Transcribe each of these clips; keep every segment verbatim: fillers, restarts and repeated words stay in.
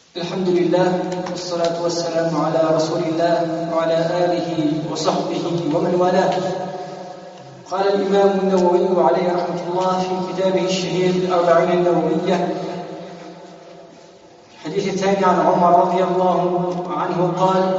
الحمد لله والصلاة والسلام على رسول الله وعلى آله وصحبه ومن والاه. قال الإمام النووي عليه رحمة الله في كتابه الشهير الأربعين النووية الحديث الثاني عن عمر رضي الله عنه قال: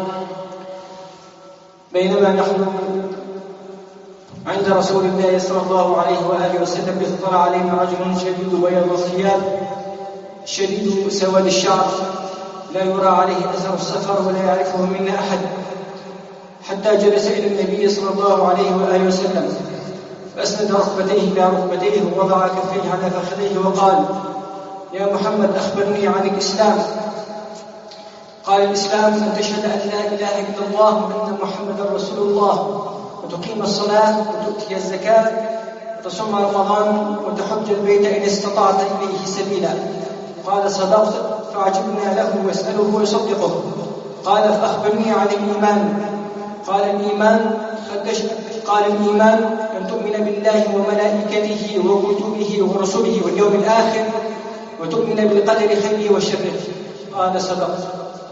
بينما نحن عند رسول الله صلى الله عليه وآله وسلم اطلع علينا رجل شديد بياض الثياب شديد سواد الشعر لا يرى عليه أثر السفر ولا يعرفه منا أحد، حتى جلس إلى النبي صلى الله عليه وآله وسلم فأسند ركبتيه إلى ركبتيه ووضع كفيه على فخذيه وقال: يا محمد أخبرني عن الإسلام. قال: الإسلام أن تشهد أن لا إله إلا الله وأن محمدا رسول الله وتقيم الصلاة وتؤتي الزكاة وتصوم رمضان وتحج البيت إن استطعت إليه سبيلا. قال: صدقت. فعجبنا له ويسأله ويصدقه. قال: فأخبرني عن الإيمان. قال: الإيمان قال الإيمان أن تؤمن بالله وملائكته وكتبه ورسله واليوم الآخر وتؤمن بالقدر خيره وشره. قال: صدقت.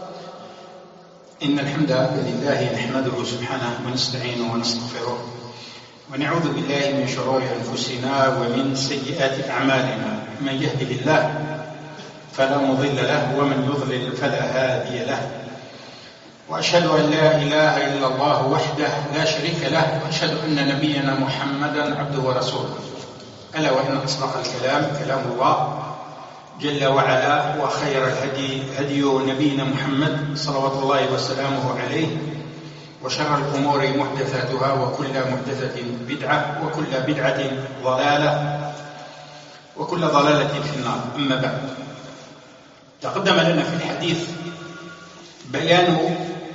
إن الحمد لله نحمده سبحانه ونستعينه ونستغفره ونعوذ بالله من شرور أنفسنا ومن سيئات أعمالنا، من يهده الله فلا مضل له ومن يضلل فلا هادي له، وأشهد أن لا إله إلا الله وحده لا شريك له، وأشهد أن نبينا محمدا عبده ورسوله. ألا وإن أصدق الكلام كلام الله جل وعلا، وخير الهدي هدي نبينا محمد صلوات الله وسلامه عليه، وشر الأمور محدثاتها وكل محدثة بدعة وكل بدعة ضلالة وكل ضلالة في النار. أما بعد، تقدم لنا في الحديث بيان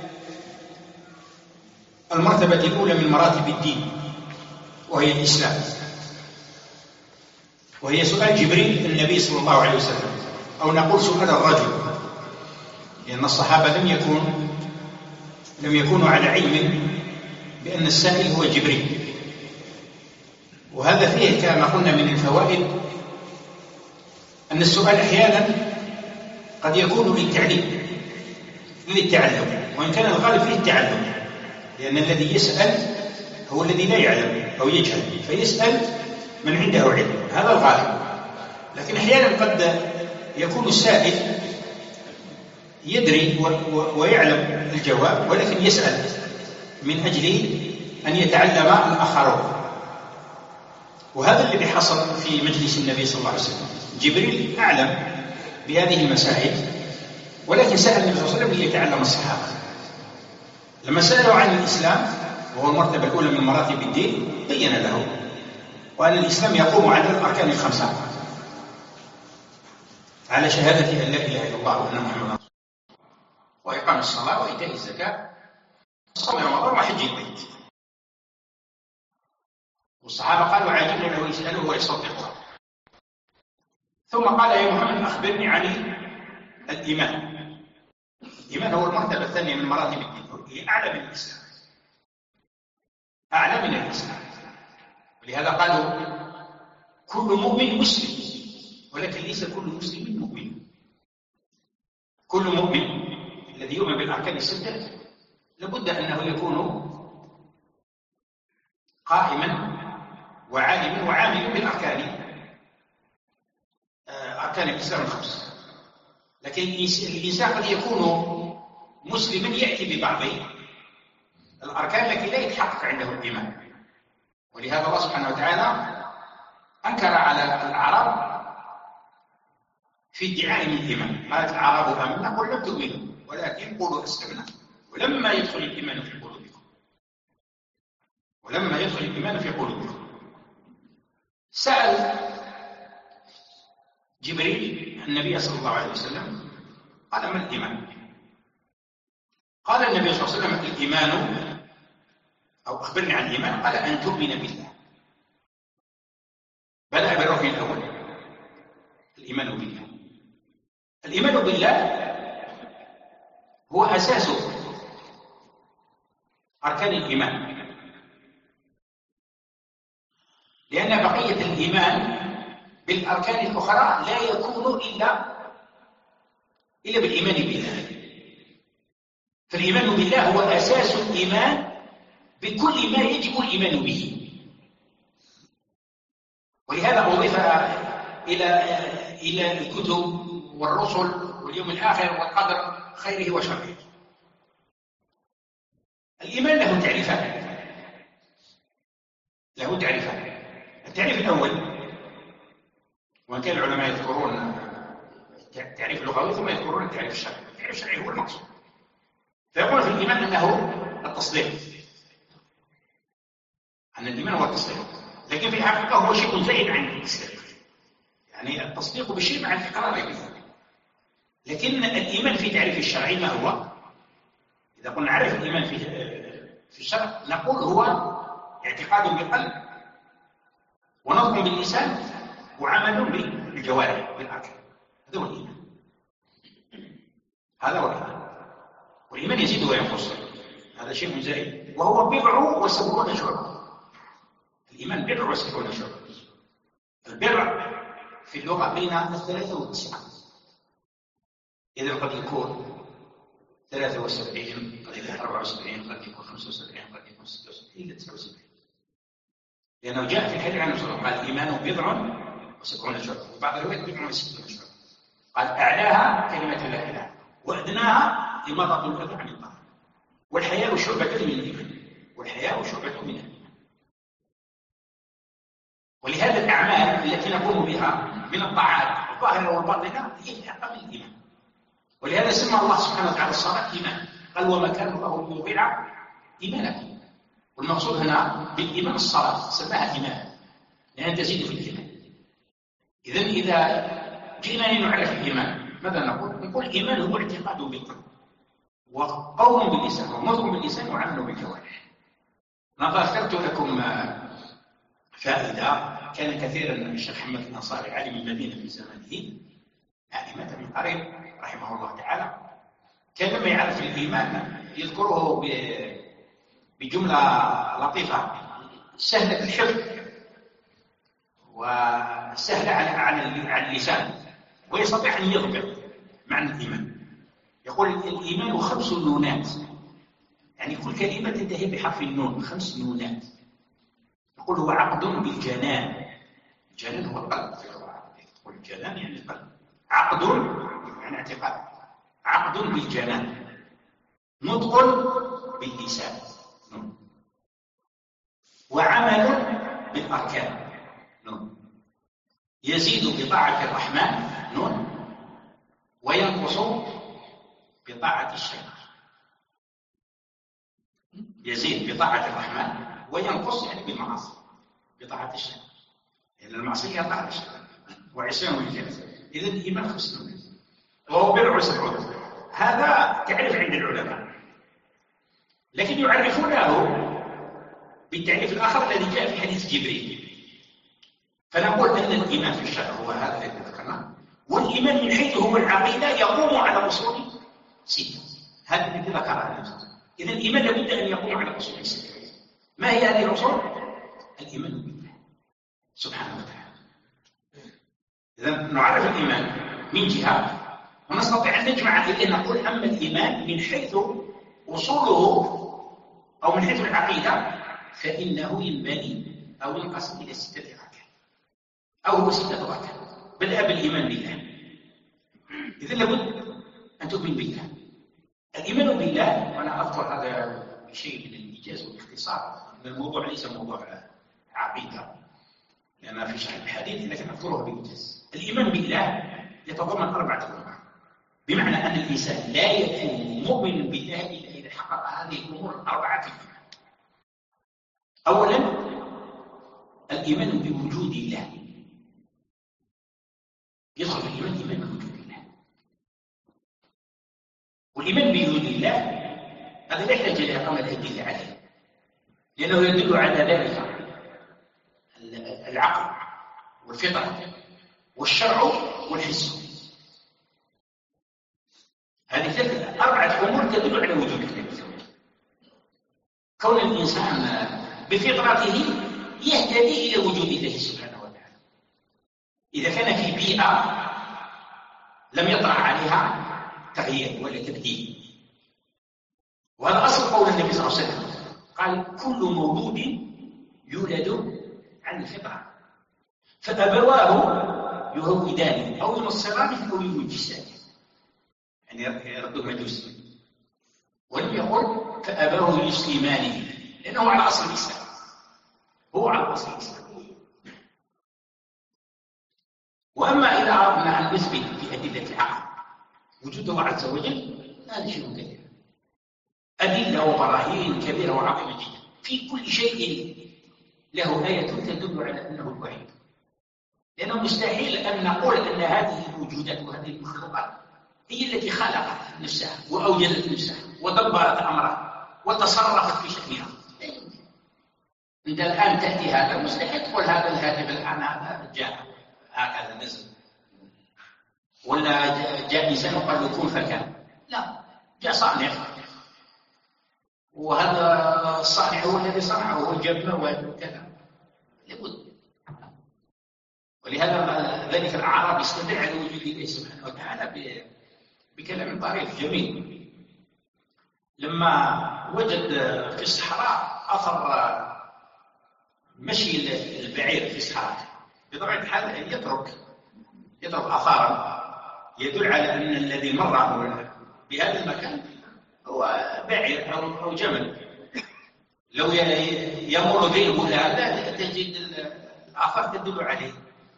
المرتبة الأولى من مراتب الدين وهي الإسلام، وهي سؤال جبريل النبي صلى الله عليه وسلم، أو نقول سؤال الرجل، لأن الصحابة لم يكون لم يكونوا على علم بأن السائل هو جبريل. وهذا فيه كما قلنا من الفوائد أن السؤال أحيانا قد يكون للتعليم للتعلم، وإن كان الغالب فيه التعلم، لأن الذي يسأل هو الذي لا يعلم أو يجهل، فيسأل من عنده علم، هذا الغالب. لكن أحيانا قد يكون السائل يدري ويعلم الجواب، ولكن يسأل من أجل أن يتعلم الآخرون. وهذا الذي حصل في مجلس النبي صلى الله عليه وسلم. جبريل أعلم بهذه المسائل، ولكن سأل النبي صلى الله عليه وسلم ليتعلم الصحابة. لما سألوا عن الإسلام وهو المرتبة الأولى من مراتب الدين، بين له وأن الإسلام يقوم على الأركان الخمسة، على شهادة أن لا إله إلا الله وأن محمدا رسول الله، وإقام الصلاة وإيتاء الزكاة وصوم رمضان وحج البيت. والصحابة قالوا: عاجبنا له يسأله ويصدقه. ثم قال: يا محمد أخبرني عن الإيمان. الإيمان هو المرتبة الثانية من مراتب الدين، هي أعلى من الإسلام، أعلى من الإسلام. ولهذا قالوا: كل مؤمن مسلم، ولكن ليس كل مسلم مؤمن. كل مؤمن الذي يؤمن بالأركان الستة لابد أنه يكون قائما وعالما وعاملا بالأركان، أركان الإسلام الخمس. لكن الإنسان قد يكون مسلما يأتي ببعض الأركان لكن لا يتحقق عنده الإيمان. ولهذا الله سبحانه وتعالى أنكر على الأعراب في ادعاء الإيمان. قالت الأعراب آمنا قل لم تؤمنوا ولكن قولوا أسلمنا ولما يدخل الإيمان في قلوبكم ولما يدخل الإيمان في قلوبكم. سأل جبريل النبي صلى الله عليه وسلم قال: ما الإيمان؟ قال النبي صلى الله عليه وسلم: الإيمان، أو أخبرني عن الإيمان. قال: أن تؤمن بالله. بدأ بالركن الأول، الإيمان بالله. الإيمان بالله هو أساس أركان الإيمان، لأن بقية الإيمان بالأركان الأخرى لا يكون إلا إلا بالإيمان بالله. فالإيمان بالله هو أساس الإيمان بكل ما يجب الإيمان به. ولهذا أضيف إلى إلى الكتب والرسل واليوم الآخر والقدر خيره وشره. الإيمان له تعريفان له تعريفان التعريف الأول، وإن كان العلماء يذكرون التعريف اللغوي ثم يذكرون التعريف الشرعي. التعريف الشرعي هو المقصود، فيقول في الإيمان أنه التصديق، أن الإيمان هو التصديق، لكن في الحقيقة هو شيء زائد عن التصديق، يعني التصديق بالشيء مع الإقرار به. لكن الإيمان في تعريف الشرعي ما هو؟ إذا قلنا نعرف الإيمان في في الشرع نقول هو اعتقاد بالقلب ونطق باللسان وعمل بالجوارح بالأركان. هذا هو الإيمان، هذا هو الإيمان. والإيمان يزيد وينقص، هذا شيء زائد، وهو بضع وسبعون شعبة. الإيمان بضع وسبعون شعبة. البضع في اللغة بين الثلاثة والتسعة، إذا قد يكون ثلاثة وسبعين، قد يكون أربعة وسبعين، قد يكون خمسة وسبعين، قد يكون ستة وسبعين، إلى تسعة وسبعين، لأنه جاء في الحديث عن الرسول قال الإيمان بضع وسبعون شعبة، وبعض الروايات بضع وستون شعبة. قال أعلاها كلمة لا إله وأدناها إماطة الأذى عن الطريق، والحياء شعبة من الإيمان، والحياء شعبة من الإيمان. ولهذا الأعمال التي نقوم بها من الطاعات الظاهرة والباطنة هي في حقها من الإيمان. ولهذا سمى الله سبحانه وتعالى الصلاة إيمان، قال وما كان الله ليضيع إيمانكم. والمقصود هنا بالإيمان الصلاة، سماها إيمان لأن تزيد في الإيمان. إذن إذا جئنا لنعرف الإيمان ماذا نقول؟ نقول الإيمان هو اعتقاد بالقلب وقول باللسان ونطق باللسان وعمل بالجوارح. أنا ذكرت لكم فائدة كان كثيرا الشيخ محمد الأنصاري عالم المدينة في زمانه، يعني مات من قريب رحمه الله تعالى، كان لما يعرف الإيمان يذكره بجملة لطيفة سهلة الحفظ وسهلة على اللسان، ويستطيع أن يضبط معنى الإيمان. يقول الإيمان خمس نونات، يعني كل كلمة تنتهي بحرف النون، خمس نونات. يقول هو عقد بالجنان، الجنان هو القلب في اللغة العربية، تقول الجنان يعني القلب، عقد يعني اعتقاد، عقد بالجنان، نطق باللسان، وعمل بالأركان، نون، يزيد بطاعة الرحمن، نون، وينقص بطاعة الشيطان. يزيد بطاعة الرحمن وينقص يعني بالمعاصي بطاعة الشيطان، لأن يعني المعصية طاعة الشيطان وعصيان الجنس. إذن الإيمان خمس نونات وهو بضع وسبعون. هذا تعريف عند العلماء، لكن يعرفونه بالتعريف الآخر الذي جاء في حديث جبريل. فنقول أن الإيمان في الشرع هو هذا الذي ذكرناه، والإيمان من حيث هو العقيدة يقوم على أصول ستة، هذا الذي ذكرها. إذن الإيمان لابد أن يقوم على أصول ستة. ما هي هذه الأصول؟ الإيمان بالله سبحانه وتعالى. إذن نعرف الإيمان من جهة ونستطيع أن نجمع إليه، نقول أما الإيمان من حيث أصوله أو من حيث العقيدة فإنه ينبني أو ينقسم إلى ستة أركان، أو هو ستة أركان. بدأ بالإيمان بالله، إذن لابد أن تؤمن بالله. الإيمان بالله، وأنا أذكر هذا بشيء من الإيجاز والاختصار، أن الموضوع ليس موضوع عقيدة لأن في شرح الحديث، لكن أذكره بإيجاز. الإيمان بالله يتضمن أربعة أمور، بمعنى أن الإنسان لا يكون مؤمن بالله إلا إذا حقق هذه الأمور الأربعة. أولا الإيمان بوجود الله، يدخل في الإيمان إيمان بوجود الله. والإيمان بوجود الله هذا لا يحتاج إلى إقامة الأدلة عليه، لأنه يدل على ذلك العقل والفطرة والشرع والحس. هذه ثلاث أربعة أمور تدل على وجود الله. كون الإنسان بفطرته يهتدي إلى وجود الله سبحانه وتعالى. إذا كان في بيئة لم يطرأ عليها تغيير ولا تبديل. وهذا أصل قول النبي صلى الله عليه وسلم، قال كل مولود يولد عن الفطرة فأبواه يهودانه أو ينصرانه أو يمجسانه، يعني يرده مجوسي. ولم يقل فأبواه يسلمانه، لأنه على أصل الإسلام، هو على أصل الإسلام. وأما إذا أردنا أن نثبت في أدلة العقل وجود الله عز وجل، هذا شيء كثير، أدلة وبراهين كبيرة وعظيمة جدا في كل شيء له آية تدل على أنه الوحيد. لأنه مستحيل أن نقول أن هذه الوجودات وهذه المخلوقات هي التي خلقت نفسها وأوجدت نفسها ودبرت أمرها وتصرفت في شأنها. أنت الآن تأتي هذا مستحيل تقول هذا الهاتف الآن هذا جاء هكذا نزل، ولا جاء إنسان وقال له كن فكان، لا، جاء صانع، وهذا الصانع هو الذي صنعه وجبه وكذا، لابد. ولهذا ذلك الأعرابي يستدل على وجود الله سبحانه وتعالى بكلام طريف جميل. لما وجد في الصحراء أثر مشي البعير في الصحراء، بطبيعة الحال يترك يترك آثارا يدل على أن الذي مر بهذا المكان هو بعير أو أو جمل. لو يمر ذئب هذا تجد الآثار تدل عليه.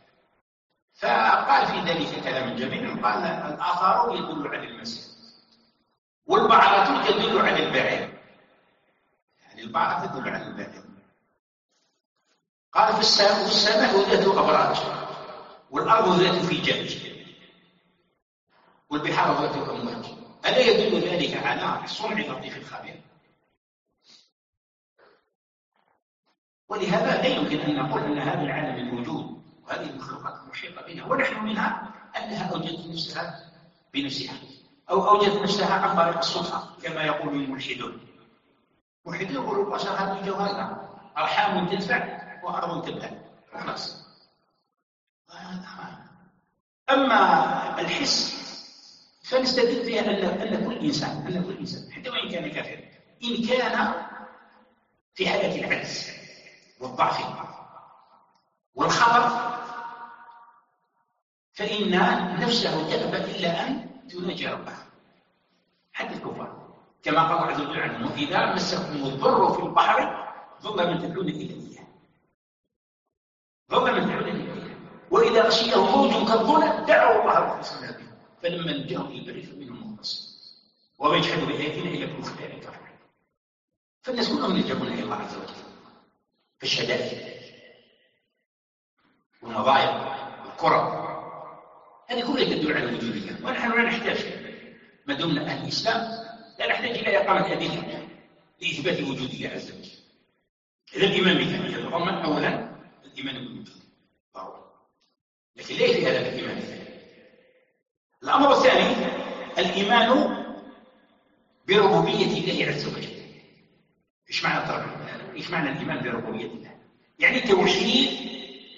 فقال في ذلك كلام جميل، قال الآثار يدل على المسير، والبعرة تدل على البعير، يعني البعرة تدل على البعير. قال في السماء ذات أبراج، والأرض ذات فجاج، والبحار ذات أمواج. ألا يدل ذلك على صنع اللطيف الخبير؟ ولهذا لا يمكن أن نقول أن هذا العالم الموجود وهذه المخلوقات المحيطة بنا ونحن منها أنها أوجدت نفسها بنفسها أو أوجدت نفسها عن طريق الصدفة كما يقول الملحدون. الملحدون يقولوا البشر هذه جوهرة، أرحام تدفع وأرض تبلع وخلاص. أما الحس فنستدل فيها أن كل إنسان أن كل إنسان حتى وإن كان كافرا إن كان في حالة العجز والضعف والخطر فإن نفسه تأبى إلا أن تناجي ربها، حتى الكفار كما قال الله عز وجل عنهم وإذا مسكم الضر في البحر ضل من تدعون إلى إياه، ضل من تدعون إلى إياه، وإذا غشيهم موج كالظلل دعوا الله مخلصين له فلما نجاهم إلى البر فمنهم مخلص وما يجحد بآياتنا إلا كل خير كفر. فالناس كلهم يلجؤون إلى الله عز وجل في الشدائد والمضايق والكرب، هذه كلها تدل على وجود الله. ونحن لا نحتاج ما دمنا أهل الإسلام لا نحتاج إلى إقامة أدلة لإثبات وجود الله عز وجل. إذا الإيمان بها يتضمن أولا الإيمان بالوجود ضروري، لكن لا في هذا الإيمان الثاني. الأمر الثاني الإيمان بربوبية الله عز وجل. إيش معنى التربية؟ إيش معنى الإيمان بربوبية الله؟ يعني توحيد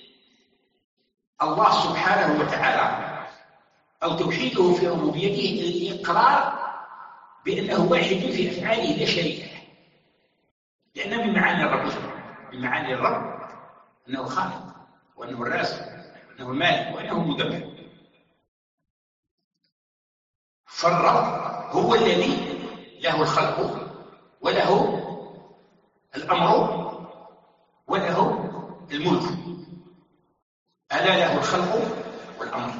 الله سبحانه وتعالى أو توحيده في ربوبيته، الإقرار بأنه واحد في أفعاله لا شريك له. لأن من معاني الرب من معاني الرب أنه خالق وأنه الرازق وأنه المالك وأنه المدبر. فالرب هو الذي له الخلق وله الأمر وله الملك. ألا له الخلق والأمر،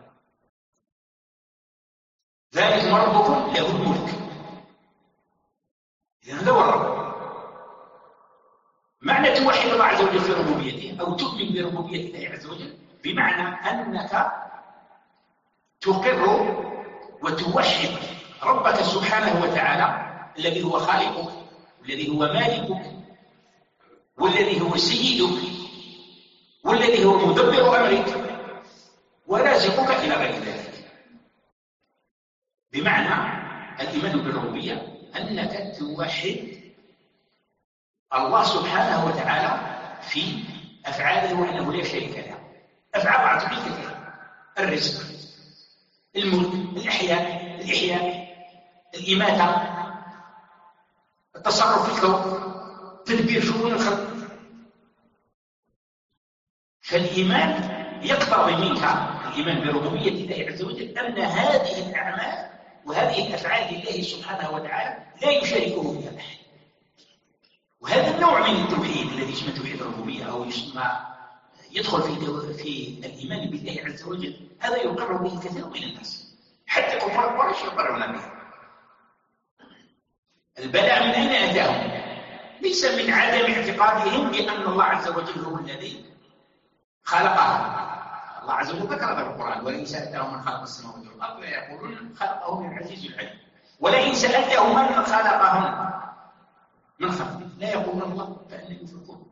ذلك ربكم له الملك. إذن هذا هو الرب. معنى توحد الله عز وجل في ربوبيته أو تؤمن بربوبية الله عز وجل بمعنى أنك تقر وتوحد ربك سبحانه وتعالى الذي هو خالقك والذي هو مالكك والذي هو سيدك والذي هو مدبر أمرك ورازقك إلى غير ذلك. بمعنى الإيمان بالربوبية أنك توحد الله سبحانه وتعالى في أفعاله وأنه لا شريك له. أفعال عطية كثيرة: الرزق، الملك، الإحياء، الإحياء، الإماتة، التصرف في الكون، تدبير شؤون الخلق. فالإيمان يقتضي منك الإيمان بربوبية الله عز وجل أن هذه الأعمال وهذه الأفعال لله سبحانه وتعالى لا يشاركه فيها أحد. وهذا النوع من التوحيد الذي يسمى توحيد الربوبية أو يسمى يدخل في في الإيمان بالله عز وجل، هذا يقر به كثير من الناس، حتى كفار قريش يقرون به. البلاء من أين أتاهم؟ ليس من عدم اعتقادهم بأن الله عز وجل هو الذي خلقهم. الله عز وجل ذكر هذا في القرآن: ولئن سألتهم من خلق السماوات والأرض ليقولون خلقهم العزيز العليم. ولئن سألتهم من خلقهم من خلق لا يقولون الله، فأنا يفرقون.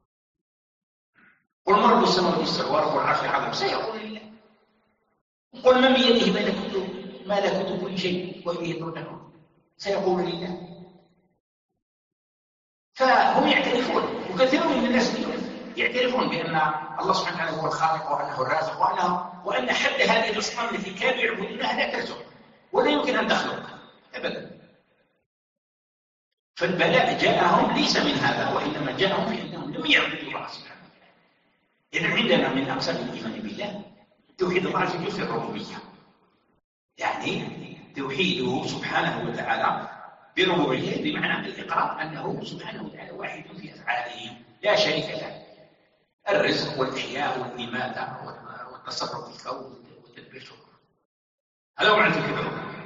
قل من رب السماوات والأرض ورب العرش العظيم سيقول لله. قل من بيده ملكوت ملكوت كل شيء وإليه ترجعون سيقول لله. فهم يعترفون، وكثير من الناس يعترفون بأن الله سبحانه وتعالى هو الخالق وأنه الرازق وأنه وأن حد هذه الأصنام التي كانوا يعبدونها لا ترزق ولا يمكن أن تخلق أبدا. فالبلاء جاءهم ليس من هذا، وإنما جاءهم في أنهم لم يعبدوا الله سبحانه وتعالى. إذن عندنا من أقسام الإيمان بالله توحيد الله عز وجل في الربوبية، يعني توحيده سبحانه وتعالى بربوبيته بمعنى الإقرار أنه سبحانه وتعالى واحد في أفعاله لا شريك له. الرزق والإحياء والإماتة والتصرف في الكون وتدبير الشؤون، هذا هو معنى توحيد الربوبية.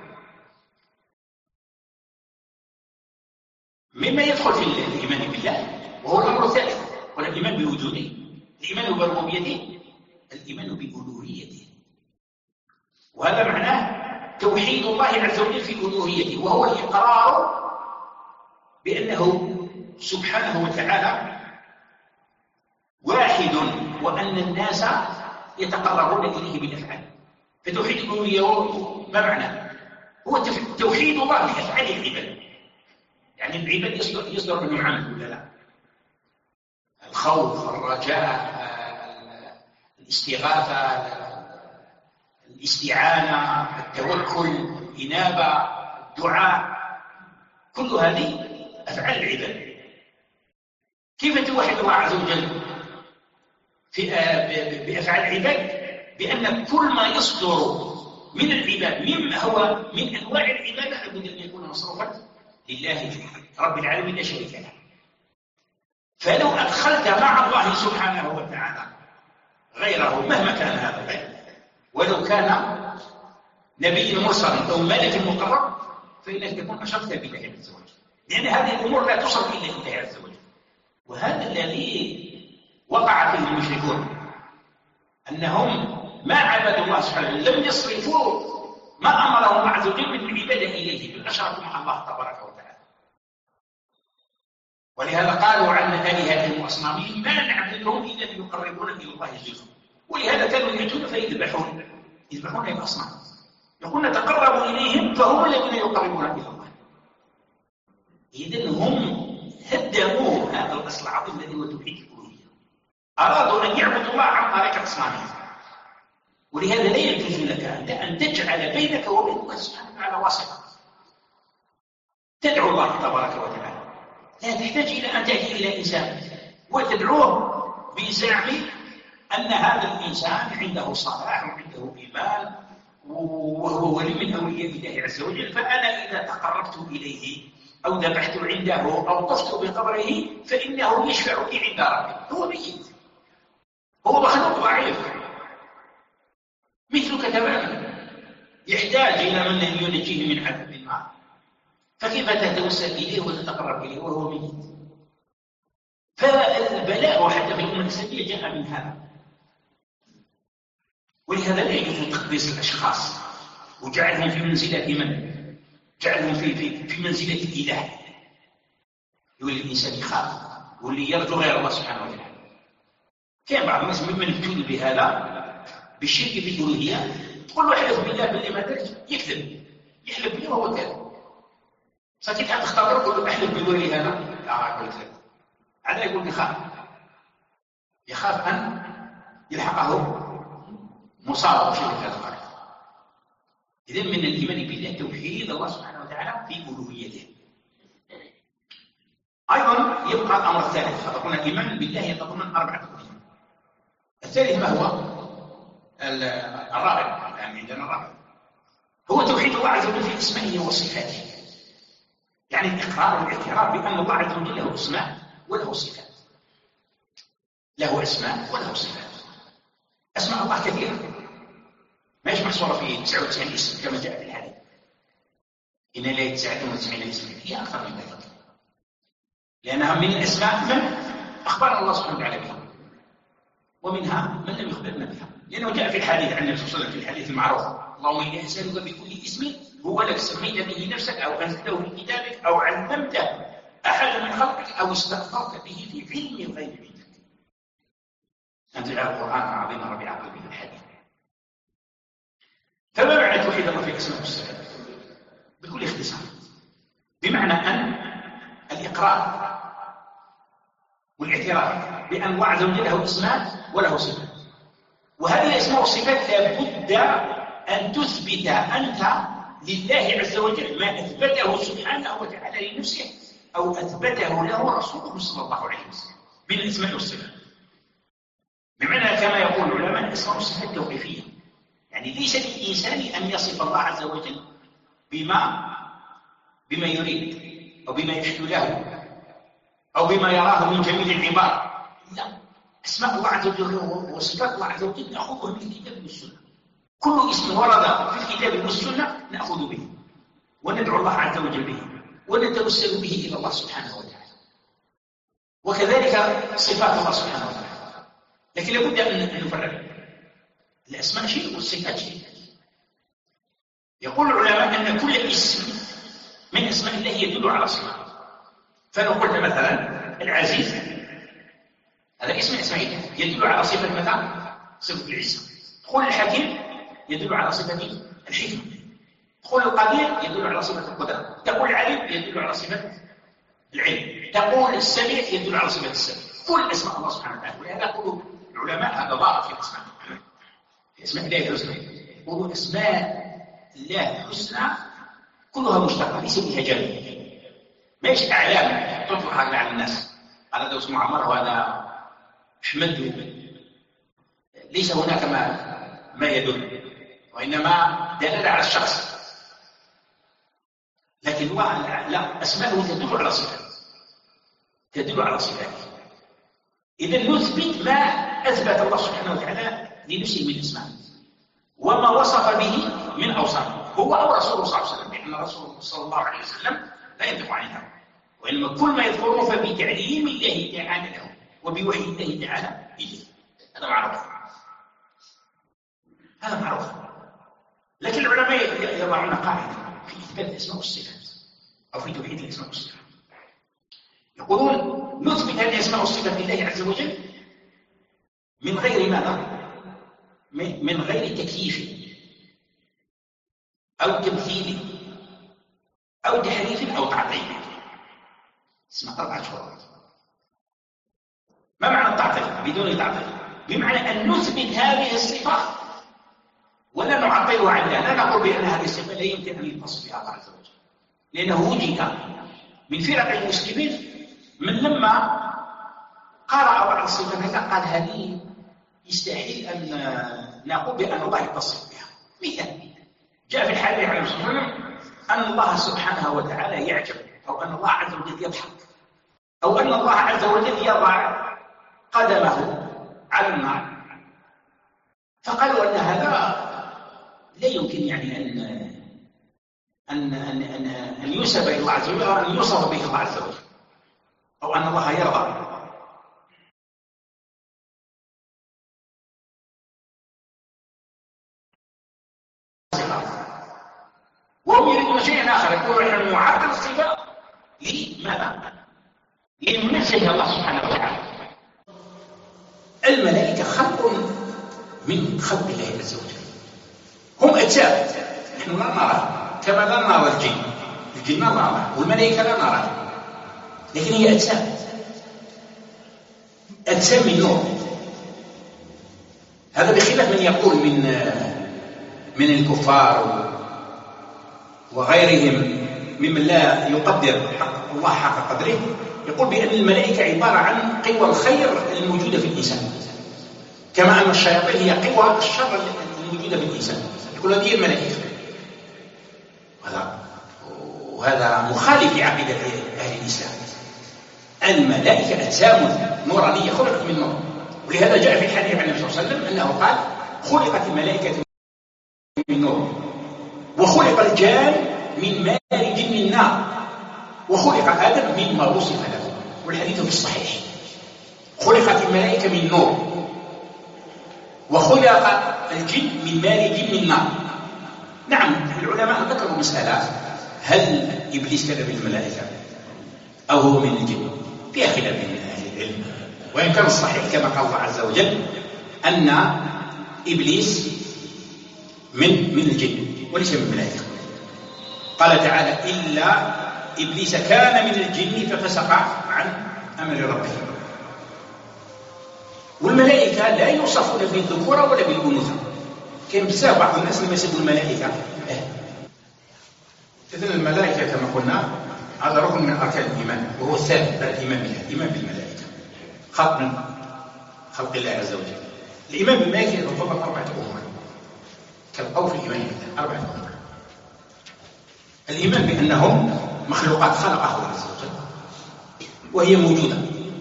مما يدخل في الإيمان بالله وهو الأمر الثالث، وهو الإيمان بوجوده، الإيمان بربوبيته، الإيمان بألوهيته. وهذا معناه توحيد الله عز وجل في ألوهيته، وهو الإقرار بأنه سبحانه وتعالى واحد وأن الناس يتقربون إليه بالأفعال. فتوحيد الألوهية ما معناه؟ هو توحيد الله بأفعال العباد. يعني العباد يصدر, يصدر منهم عمل ولا لا؟ الخوف، الرجاء، الاستغاثة، الاستعانة، التوكل، الإنابة، الدعاء، كل هذه أفعال العباد. كيف توحد الله عز وجل في بأفعال العباد؟ بأن كل ما يصدر من العباد مما هو من أنواع العبادة لابد أن يكون مصروفا لله رب العالمين لا شريك له. فلو أدخلت مع الله سبحانه وتعالى غيره مهما كان هذا الغير، ولو كان نبي مرسل أو ملك مقرب، فإنك تكون أشركت بالله عز وجل، لأن هذه الأمور لا تصرف إلا لله عز وجل. وهذا الذي وقع فيه المشركون، أنهم ما عبدوا الله سبحانه وتعالى، لم يصرفوا ما أمرهم الله عز وجل من العبادة إليه، بل أشركوا مع الله تبارك وتعالى. ولهذا قالوا عن آلهتهم وأصنامهم ما نعبدهم إلا ليقربونا إلى الله زلفى. ولهذا كانوا يأتون فيذبحون يذبحون الأصنام، يقولون تقربوا إليهم فهم الذين يقربون إلى الله. إذن هم هدموا هذا الأصل العظيم الذي هو توحيد الألوهية، أرادوا أن يعبدوا الله عن طريق أصنامهم. ولهذا لا يجوز لك أن تجعل بينك وبين الله سبحانه وتعالى واسطة. تدعو الله تبارك وتعالى، لا تحتاج إلى أن تأتي إلى إنسان وتدعوه بزعم أن هذا الإنسان عنده صلاح وعنده إيمان وهو ولي من أولياء الله عز وجل، فأنا إذا تقربت إليه أو ذبحت عنده أو طفت بقبره فإنه يشفع لي عند ربي. هو ميت، هو مخلوق ضعيف مثلك تماما، يحتاج إلى من ينجيه من عذاب النار، فكيف تتوسل إليه وتتقرب إليه وهو ميت؟ فالبلاء حتى في الأمة الإسلامية جاء من هذا. ولهذا لا يجوز تقديس الأشخاص وجعلهم في منزلة من؟ جعلهم في في في منزلة الإله. يولي الإنسان يخاف واللي يرجو غير الله سبحانه وتعالى. كان بعض الناس ممن يفتون بهذا بالشرك في الألوهية، تقول له احلف بالله باللي ما درت، يكذب، يحلف بالله وهو كاذب. ساكت عاد تختبر تقول له احلف بالولي هذا، لا يقول كذب. هذا يقول يخاف يخاف أن يلحقه مصاب بشيء هذا الخارج. إذن من الإيمان بالله توحيد الله سبحانه وتعالى في ألوهيته. أيضا يبقى الأمر الثالث، فقلنا الإيمان بالله يتضمن أربعة أمور. الثالث ما هو؟ الرابع، يعني عندنا الرابع هو توحيد الله عز وجل في اسمائه وصفاته، يعني الإقرار والاعتراف بأن الله عز وجل له أسماء وله صفات، له أسماء وله صفات. أسماء الله كثيرة، ما هيش محصورة في تسعة وتسعين اسم كما جاء في الحديث، إن لا تسعة وتسعين اسم، هي أكثر من ذلك، لأنها من الأسماء من أخبرنا الله سبحانه وتعالى بها، ومنها من لم يخبرنا بها، لأنه جاء في الحديث عن النبي صلى الله عليه وسلم في الحديث المعروف: اللهم إني أسألك بكل اسم هو لك سميت به نفسك أو أنزلته في كتابك أو علمته أحد من خلقك أو استأثرت به في علم الغيب عندك أن تجعل القرآن العظيم ربيع قلبي. الحديث. فما معنى توحيد الله في اسمه والصفات؟ بكل اختصار، بمعنى أن الإقرار والاعتراف بأن الله عز وجل له اسماء وله صفات، وهذه الاسماء والصفات لابد أن تثبت أنت لله عز وجل ما أثبته سبحانه وتعالى لنفسه أو أثبته له رسوله صلى الله عليه وسلم من الاسماء والصفات. بمعنى كما يقول العلماء الاسماء والصفات توقيفية، يعني ليس للإنسان أن يصف الله عز وجل بما بما يريد أو بما يشهد له أو بما يراه من جميل العبارة، لا، أسماء الله عز وجل وصفات الله عز وجل نأخذها من الكتاب والسنة. كل اسم ورد في الكتاب والسنة نأخذ به وندعو الله عز وجل به ونتوسل به إلى الله سبحانه وتعالى، وكذلك صفات الله سبحانه وتعالى. لكن لابد أن نفرق، الأسماء شيء والصفات شيء. يقول العلماء أن كل اسم من أسماء الله يدل على صفة. فنقول مثلا العزيز، هذا اسم أسماء الله يدل على صفة مثلا صفة العزة. تقول الحكيم يدل على صفة الحكمة. تقول القدير يدل على صفة القدرة. تقول العليم يدل على صفة العلم. تقول السميع يدل على صفة السمع. كل اسماء الله سبحانه وتعالى. ولهذا يقول العلماء هذا ضابط في الاسماء، في اسماء الله الحسنى. يقولون اسماء الله الحسنى كلها مشتقة، ليس فيها جمع، ماهيش اعلام تطلق على الناس، هذا اسمه عمر وهذا احمد، ليس هناك ما ما يدل، وإنما دلالة على الشخص. لكن الله لا، أسماءه تدل على صفات، تدل على صفاته. إذا نثبت ما أثبت الله سبحانه وتعالى لنفسه من اسماء وما وصف به من أوصافه هو أو رسوله صلى الله عليه وسلم، لأن الرسول صلى الله عليه وسلم لا ينطق عن الهوى، وإنما كل ما يذكره فبتعليم الله تعالى له وبوحي الله تعالى إليه. هذا معروف، هذا معروف. لكن العلماء يضعون قاعدة في إثبات الأسماء والصفات أو في توحيد الأسماء والصفات. يقولون نثبت هذه الأسماء والصفات لله عز وجل من غير ماذا؟ من غير تكييف أو تمثيل أو تحريف أو تعطيل. اسمها أربعة شروط. ما معنى التعطيل؟ بدون تعطيل بمعنى أن نثبت هذه الصفة ولا نعطلها عنها، لا نقول بأن هذه الصفة لا يمكن أن يتصف بها الله عز وجل، لأنه وجد من فرق المسلمين من لما قرأ بعض الصفات قال هذه يستحيل أن نقول بأن الله يتصف بها. مثال جاء في الحديث عن الرسول صلى الله عليه وسلم أن الله سبحانه وتعالى يعجب، أو أن الله عز وجل يضحك، أو أن الله عز وجل يضع قدمه على النار، فقالوا أن هذا لا يمكن يعني أن أن أن أن, أن ينسب إلى الله عز وجل أو أن يوصف به الله عز وجل، أو أن الله يرضى. وهم يريدون شيئا آخر، يقولون نحن نعطل الصفات لماذا؟ لننزه الله سبحانه وتعالى. الملائكة خلق من خلق الله عز وجل، هم أجسام نحن لا نراها كما لا نرى الجن، الجن لا نراها والملائكة لا نراها، لكن هي أجسام، أجسام من نور. هذا بخلاف من يقول من من الكفار وغيرهم ممن لا يقدر حق الله حق قدره، يقول بأن الملائكة عبارة عن قوى الخير الموجودة في الإنسان، كما أن الشياطين هي قوى الشر الموجودة في الإنسان. يقول هذه الملائكة، وهذا مخالف لعقيدة أهل الإسلام. الملائكة أجسام نورانية خلقت من نور، ولهذا جاء في الحديث عن النبي صلى الله عليه وسلم أنه قال خلقت الملائكة من نور، وخلق الجان من مارج من نار، وخلق آدم مما وصف له، والحديث في الصحيح. خلقت الملائكة من نور، وخلق الجن من مارج من نار. نعم، العلماء ذكروا مسألة، هل إبليس كان من الملائكة أو هو من الجن؟ فيها خلاف بين أهل العلم، وإن كان الصحيح كما قال الله عز وجل أن إبليس من من الجن وليس من الملائكة. قال تعالى إلا إبليس كان من الجن ففسق عن أمر ربه. والملائكة لا يوصفون بالذكورة ولا بالأنوثة، كان بزاف بعض الناس لما يسبوا الملائكة. إذن الملائكة كما قلنا هذا ركن من أركان الإيمان، وهو الثالث بعد الإيمان بها، الإيمان بالملائكة خلق من خلق الله عز وجل. الإيمان بالملائكة يتضمن أربعة أمور كالقول في الإيمان بالله، أربعة أمور. الإيمان بأنهم مخلوقات خلقها الله عز وجل وهي موجودة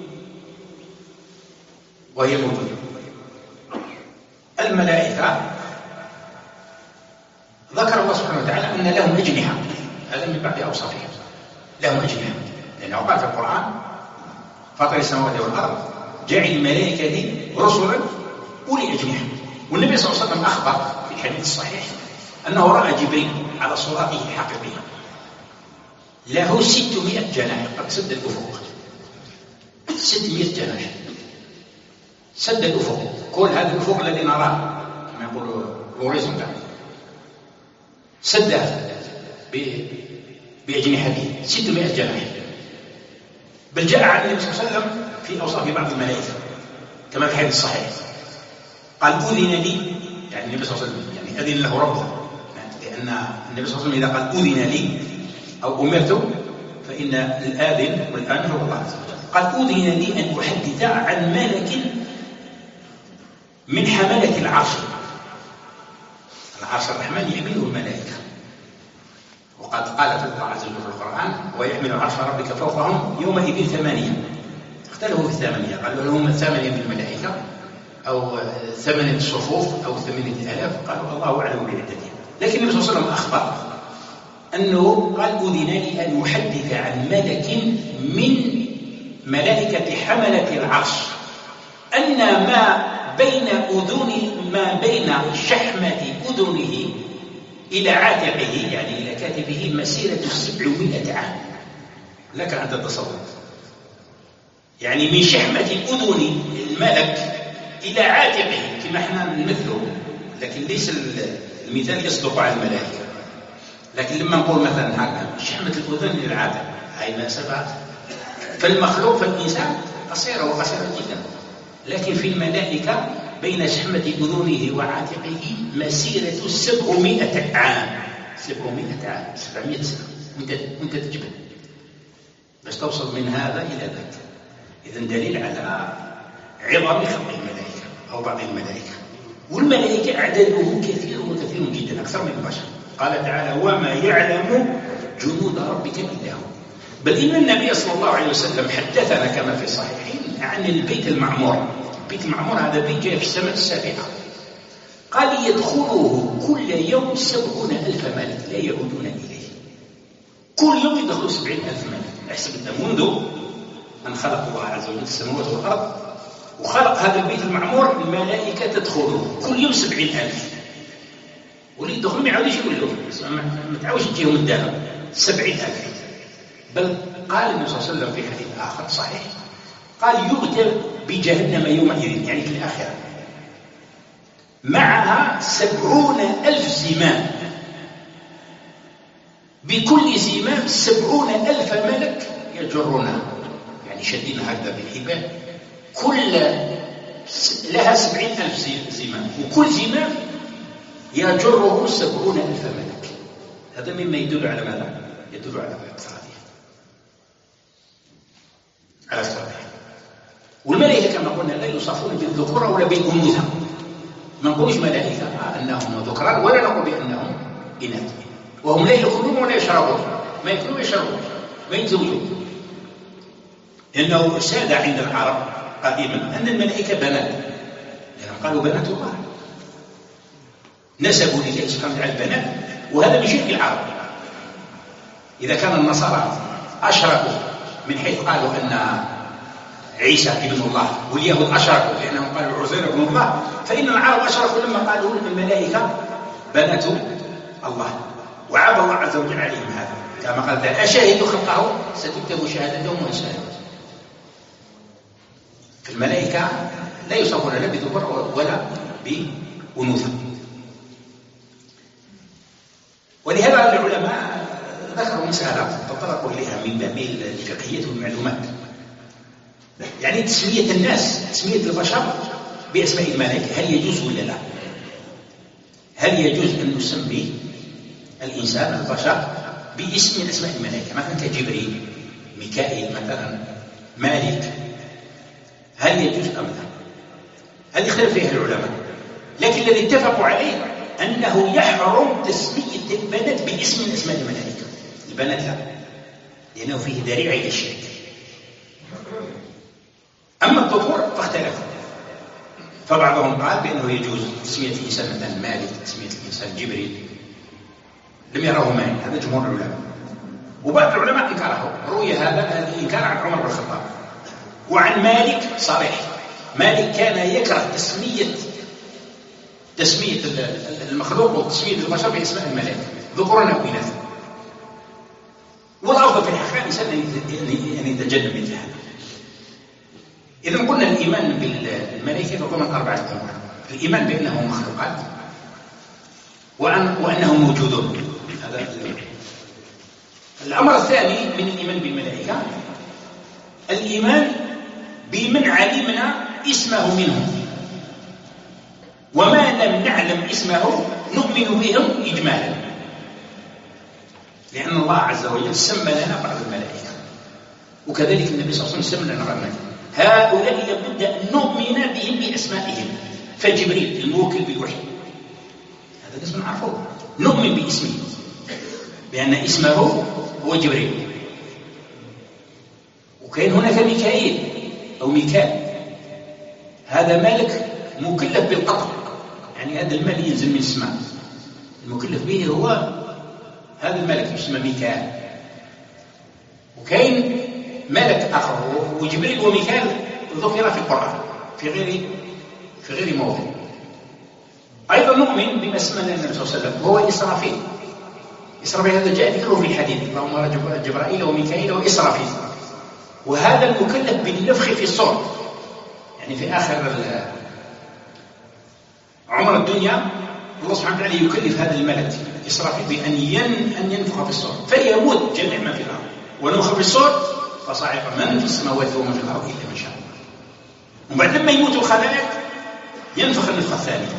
وهي موجودة الملائكة ذكر الله سبحانه وتعالى أن لهم أجنحة، هذا من بعد أوصافهم، لهم أجنحة، لأنه قال في القرآن فاطر السماوات والأرض جاعل الملائكة رسلا أولي أجنحة. والنبي صلى الله عليه وسلم أخبر في الحديث الصحيح أنه رأى جبريل على صورته الحقيقية له ستمائة جناح، قد سد الأفق، ستمائة جناح سد الأفق، كل هذا الأفق الذي نراه كما يقول الهوريزونتال سده بأجنحته ستمائة جناح. بل جاء عن النبي صلى الله عليه وسلم في أوصاف بعض الملائكة كما في الحديث الصحيح قال أذن لي، يعني النبي صلى الله عليه وسلم يعني أذن له ربه، لأن النبي صلى الله عليه وسلم إذا قال أذن لي أو أمرت فإن الآذن والآمر هو الله عز وجل. قال أذن لي أن أحدث عن ملك من حملة العرش، العرش الرحمن يحمله الملائكة، وقد قال في الله عز وجل في القرآن ويحمل عرش ربك فوقهم يومئذ ثمانية، اختلفوا في الثمانية، قالوا هم ثمانية من الملائكة أو ثمانية صفوف أو ثمانية آلاف، قالوا الله أعلم بعدتهم. لكن النبي صلى الله عليه وسلم أخبر أنه قال أذن لي أن أحدث عن ملك من ملائكة حملة العرش أن ما بين أذن ما بين شحمة أذنه إلى عاتقه يعني إلى كاتبه مسيرة سبعمائة عام. لك أن تتصور، يعني من شحمة أذن الملك إلى عاتقه كما احنا نمثله، لكن ليس المثال يصدق على الملائكة. لكن لما نقول مثلا هكذا شحمة الأذن إلى العاتق هاي مسافات، فالمخلوق فالإنسان قصيرة وقصيرة جدا، لكن في الملائكة بين شحمة أذنه وعاتقه مسيرة سبعمائة عام، سبعمائة عام، سبعمائة سنة وانت تجبن بس توصل من هذا إلى ذاك. إذن دليل على عظم خلق الملائكة أو بعض الملائكة. والملائكة أعدادهم كثير وكثير جدا أكثر من البشر. قال تعالى وما يعلم جنود ربك إلا هو. بل إن النبي صلى الله عليه وسلم حدثنا كما في الصحيحين عن البيت المعمور. البيت المعمور هذا بيت جاء في السماء السابعة، قال يدخله كل يوم سبعون ألف ملك لا يعودون إليه. كل يوم يدخلوا سبعين ألف ملك. أحسب أن منذ أن خلق الله عز وجل السماوات والأرض وخلق هذا البيت المعمور الملائكة تدخله كل يوم سبعين ألف، واللي يدخلوا ما يعودش يقولوا ما تعاوش تجيهم الدهر سبعين ألف. بل قال النبي صلى الله عليه وسلم في حديث آخر صحيح قال يؤتى بجهنم يومئذ يعني في الآخرة معها سبعون ألف زمام، بكل زمام سبعون ألف ملك يجرونها يعني شدين هكذا بالحبال، كل لها سبعين ألف زمام وكل زمام يجره سبعون ألف ملك. هذا مما يدل على ماذا؟ يدل على افتراضها على افتراضها. والملائكة كما قلنا لا يوصفون بالذكورة ولا بالأنوثة. ما نقولش ملائكة أنهم ذكران ولا نقول بأنهم إناث، وهم لا يأكلون ولا يشربون، ما يأكلون ويشربون ما يتزوجون، لأنه ساد عند العرب قديما أن الملائكة بنات، لأنهم قالوا بنات الله، نسبوا لله سبحانه وتعالى البنات، وهذا من شرك العرب. إذا كان النصارى أشركوا من حيث قالوا أن عيسى ابن الله، واليهود أشركوا لأنهم قالوا عزير ابن الله، فإن العرب أشركوا لما قالوا أن الملائكة بنات الله، وعاب الله عز وجل عليهم هذا كما قال تعالى أشهدوا خلقه ستكتب شهادتهم ويسألون. فالملائكة لا يوصفون لا بذكور ولا بأنوثة. ولهذا العلماء ذكروا مسألة تطرقوا إليها من باب الفقهية والمعلومات، يعني تسمية الناس، تسمية البشر بأسماء الملائكة هل يجوز ولا لا؟ هل يجوز أن نسمي الإنسان البشر باسم من أسماء الملائكة، مثلا كجبريل، ميكائيل مثلا، مالك، هل يجوز أم لا؟ هذه خلاف فيها العلماء، لكن الذي اتفقوا عليه أنه يحرم تسمية البنات باسم من أسماء الملائكة. البنات لا، لأنه فيه ذريعة إلى الشرك. أما الذكور فاختلفوا، فبعضهم قال بأنه يجوز تسمية الإنسان مثلا مالك، تسمية الإنسان جبريل، لم يروه مانع، هذا جمهور العلماء. وبعض العلماء انكره، روي هذا الإنكار عن عمر بن الخطاب وعن مالك صريح. مالك كان يكره تسمية تسمية المخلوق وتسمية البشر باسماء الملائكة ذكورا أو إناثا، والأفضل في الحقيقة الإنسان أن يتجنب مثل هذا. إذا قلنا الإيمان بالملائكة يكون من أربعة أمور: الإيمان بأنهم مخلوقات، وأن وأنهم موجودون، هذا الأمر الثاني من الإيمان بالملائكة الإيمان بمن علمنا اسمه منهم، وما لم نعلم اسمه نؤمن بهم إجمالا، لأن الله عز وجل سمى لنا بعض الملائكة، وكذلك النبي صلى الله عليه وسلم سمى لنا بعض الملائكة. هؤلاء لابد أن نؤمن بهم بأسمائهم. فجبريل الموكل بالوحي هذا اسم معروف، نؤمن باسمه بأن اسمه هو جبريل. وكاين هناك ميكائيل أو ميكال، هذا ملك مكلف بالقطر، يعني هذا المال ينزل من السماء، المكلف به هو هذا الملك يسمى ميكال. وكاين ملك آخر وجبريل وميكال ذكر في القرآن في غير في غير موضع. أيضا نؤمن بما سمى لنا النبي صلى الله عليه وسلم وهو إسرافيل. إسرافيل هذا جاء ذكره في الحديث: اللهم أمر جبرائيل وميكائيل وإسرافيل. وهذا المكلف بالنفخ في الصور، يعني في آخر عمر الدنيا الله سبحانه وتعالى يكلف هذا الملك إسرافيل بأن ين أن ينفخ في الصور فيموت جميع ما في الأرض، ونفخ في الصور فصعق من في السماوات ومن في الأرض إلا من شاء الله. وبعد لما يموت الخلائق ينفخ النفخة الثانية،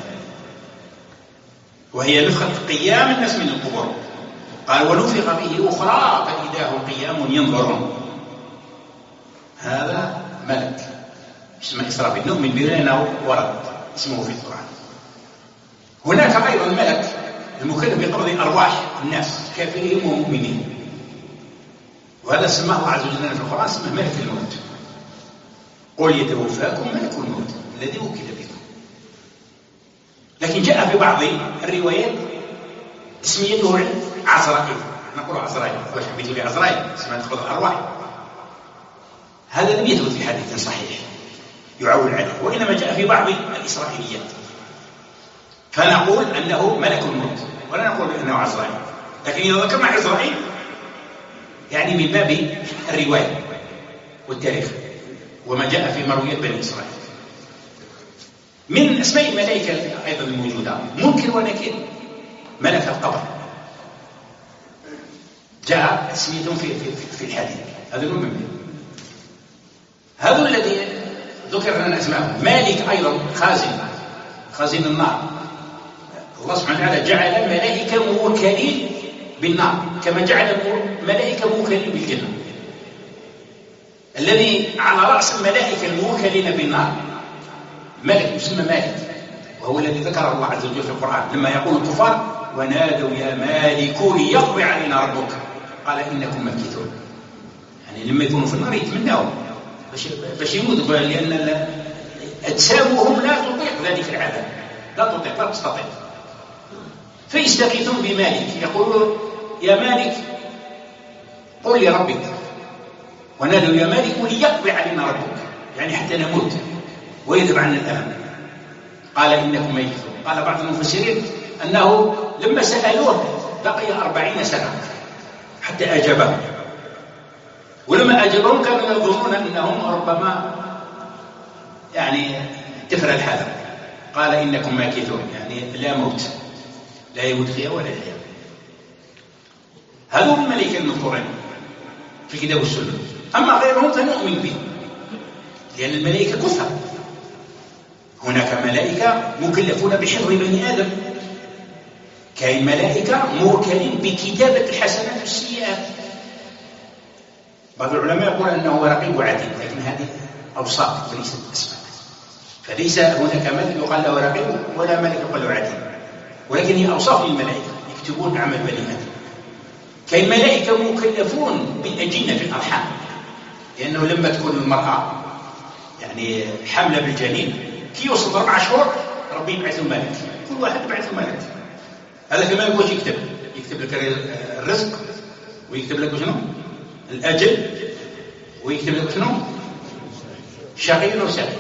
وهي نفخة قيام الناس من القبور. قال: ونفخ به أخرى فإذا هم قيام ينظرون. هذا ملك اسمه إسرافيل، نؤمن به لأنه ورد اسمه في القرآن. هناك أيضا ملك المكلف بقبض أرواح الناس كافرين ومؤمنين، وهذا سماه الله عز وجل في القرآن اسمه ملك الموت. قل يتوفاكم ملك الموت الذي وكل بكم. لكن جاء في بعض الروايات اسميته عزرائيل، نقول عزرائيل، واش حبيتوا لي عزرائيل اسمها تأخذ الأرواح. هذا لم يثبت في حديث صحيح يعول عليه، وإنما جاء في بعض الإسرائيليات، فنقول أنه ملك الموت ولا نقول أنه عزرائيل. لكن إذا ذكرنا عزرائيل يعني من باب الرواية والتاريخ وما جاء في مرويات بني إسرائيل. من أسماء الملائكة أيضا الموجودة منكر ونكير. ملك القبر جاء تسميتهم في, في, في الحديث، هذا المهم. هذا الذي ذكر لنا أسماءهم. مالك أيضا خازن خازن النار. الله سبحانه وتعالى جعل الملائكة موكلين بالنار كما جعل ملائكة موكلين بالجنة. الذي على رأس الملائكة الموكلين بالنار ملك يسمى مالك، وهو الذي ذكره الله عز وجل في القرآن لما يقول الكفار ونادوا يا مالك ليقضي علينا ربك قال إنكم ماكثون. يعني لما يكونوا في النار يتمنوا باش يموتوا، لأن أجسامهم لا تطيق ذلك العذاب، لا تطيق لا تستطيع، فيستغيثون بمالك يقولون يا مالك قل لربك، ونادوا يا مالك ليقضي علينا ربك، يعني حتى نموت ويذهب عنا الألم. قال إنكم ميتون. قال بعض المفسرين أنه لما سألوه بقي أربعين سنة حتى أجابهم، ولما أجابهم كانوا يظنون أنهم ربما يعني تفرى الحالة. قال إنكم ماكثون، يعني لا موت، لا يموت فيها ولا يحيا. هذول الملائكة المذكورين في الكتاب والسنة. أما غيرهم فنؤمن به، لأن الملائكة كثر. هناك ملائكة مكلفون بحفظ بني آدم، كاين ملائكة موكلين بكتابة الحسنات والسيئات. بعض العلماء يقول أنه رقيب وعتيد، لكن هذه أوصاف وليست أسماء، فليس هناك ملك يقال له رقيب ولا ملك يقال له عتيد، ولكن هي أوصاف للملائكة يكتبون أعمال بني آدم. كاين ملائكة مكلفون بالأجنة في الأرحام، لأنه لما تكون المرأة يعني حاملة بالجنين كي يوصل أربع شهور ربي يبعث الملك، كل واحد يبعث الملك. هذا كمان واش يكتب؟ يكتب لك الرزق، ويكتب لك شنو؟ الأجل، ويكتب لك شنو؟ شقي وسعيد.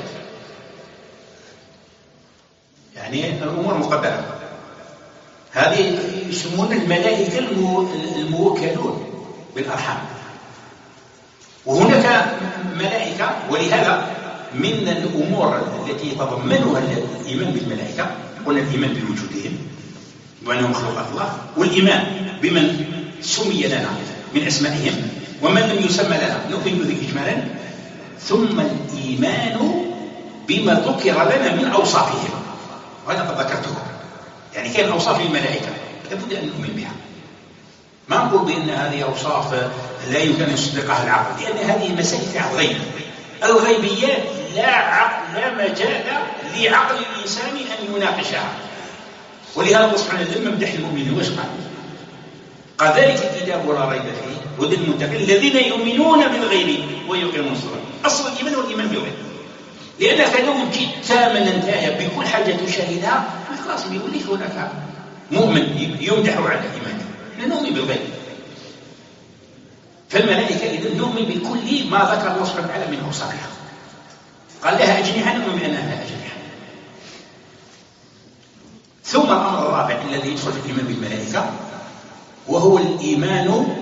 يعني الأمور مقدرة. هذه يسمون الملائكة الموكلون بالأرحام. وهناك ملائكة، ولهذا من الأمور التي يتضمنها الإيمان بالملائكة قلنا الإيمان بوجودهم وأنهم مخلوقات الله، والإيمان بمن سمي لنا من أسمائهم ومن لم يسمى لنا نؤمن به إجمالا، ثم الإيمان بما ذكر لنا من أوصافهم، وهذا قد ذكرته. يعني كان أوصاف الملائكة لابد أن نؤمن بها، ما نقول بأن هذه أوصاف لا يمكن أن يصدقها العقل، لأن هذه مسائل فيها الغيب. الغيبيات لا عقل لا مجال لعقل الإنسان أن يناقشها. ولهذا الله سبحانه لما مدح المؤمنين واش قال؟ قال ذلك الكتاب لا ريب فيه هدى للمتقين الذين يؤمنون بالغيب ويقيمون الصلاة. أصل الإيمان هو الإيمان بالغيب، لأنك لو جيت تامنا انتهى بكل حاجة تشاهدها خلاص يقول لك هناك مؤمن يمدح على إيمانه. نحن نؤمن بالغيب. فالملائكة إذا نؤمن بكل ما ذكر الله سبحانه وتعالى من أوصافها. قال لها أجنحة، نؤمن بأنها لها أجنحة. ثم الأمر الرابع الذي يدخل في الإيمان بالملائكة وهو الإيمان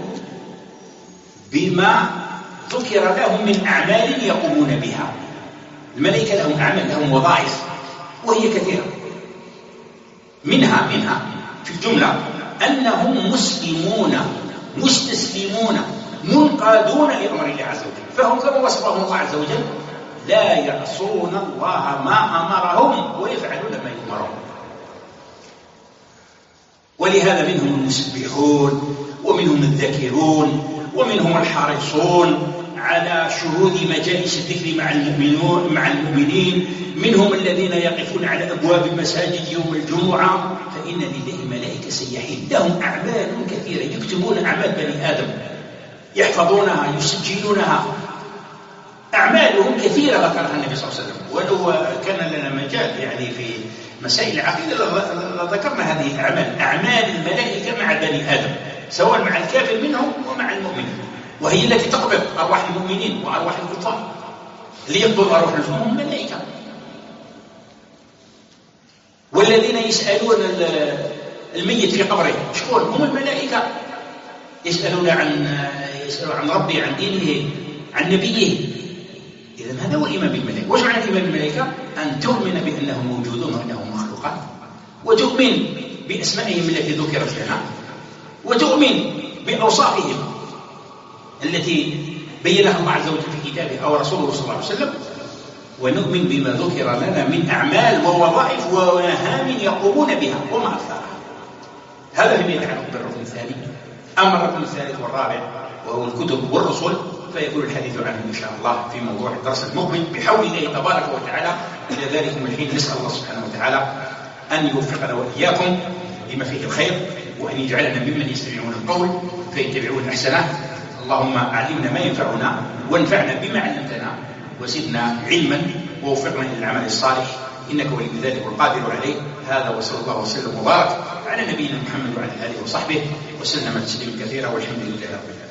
بما ذكر لهم من أعمال يقومون بها. الملائكة لهم أعمال، لهم وظائف، وهي كثيرة. منها منها في الجملة أنهم مسلمون مستسلمون منقادون لأمر الله عز وجل، فهم كما وصفهم الله عز وجل لا يعصون الله ما أمرهم ويفعلون ما يؤمرون. ولهذا منهم المسبحون ومنهم الذاكرون ومنهم الحريصون على شهود مجالس الذكر مع المؤمنون مع المؤمنين، منهم الذين يقفون على أبواب المساجد يوم الجمعة، فإن لله ملائكة سياحين لهم أعمال كثيرة يكتبون أعمال بني آدم، يحفظونها يسجلونها. أعمالهم كثيرة ذكرها النبي صلى الله عليه وسلم، ولو كان لنا مجال يعني في مسائل العقيدة لذكرنا هذه الأعمال، أعمال الملائكة مع بني آدم سواء مع الكافر منهم ومع المؤمنين، وهي التي تقبض أرواح المؤمنين وأرواح الكفار. اللي يقبض أرواح الكفار هم الملائكة. والذين يسألون الميت في قبره شكون؟ هم الملائكة. يسألون عن يسألون عن ربه، عن دينه، عن نبيه. إذن هذا هو الإيمان بالملائكة. وش معنى الإيمان بالملائكة؟ أن تؤمن بأنهم موجودون وأنهم مخلوقات، وتؤمن بأسمائهم التي ذكرت لنا، وتؤمن بأوصافهم التي بينها الله عز وجل في كتابه أو رسوله صلى الله عليه وسلم، ونؤمن بما ذكر لنا من أعمال ووظائف ومهام يقومون بها وما أكثرها. هذا فيما يتعلق بالركن الثاني أما الرقم الثالث والرابع وهو الكتب والرسل فيكون الحديث عنه إن شاء الله في موضوع الدرس المقبل بحول الله تبارك وتعالى. إلى ذلك الحين نسأل الله سبحانه وتعالى أن يوفقنا وإياكم لما فيه الخير، وأن يجعلنا ممن يستمعون القول فيتبعون أحسنه. اللهم علمنا ما ينفعنا وانفعنا بما علمتنا وزدنا علما ووفقنا إلى العمل الصالح، إنك ولي ذلك والقادر عليه. هذا وصلى الله وسلم وبارك على نبينا محمد وعلى آله وصحبه وسلم تسليما كثيرا، والحمد لله رب العالمين.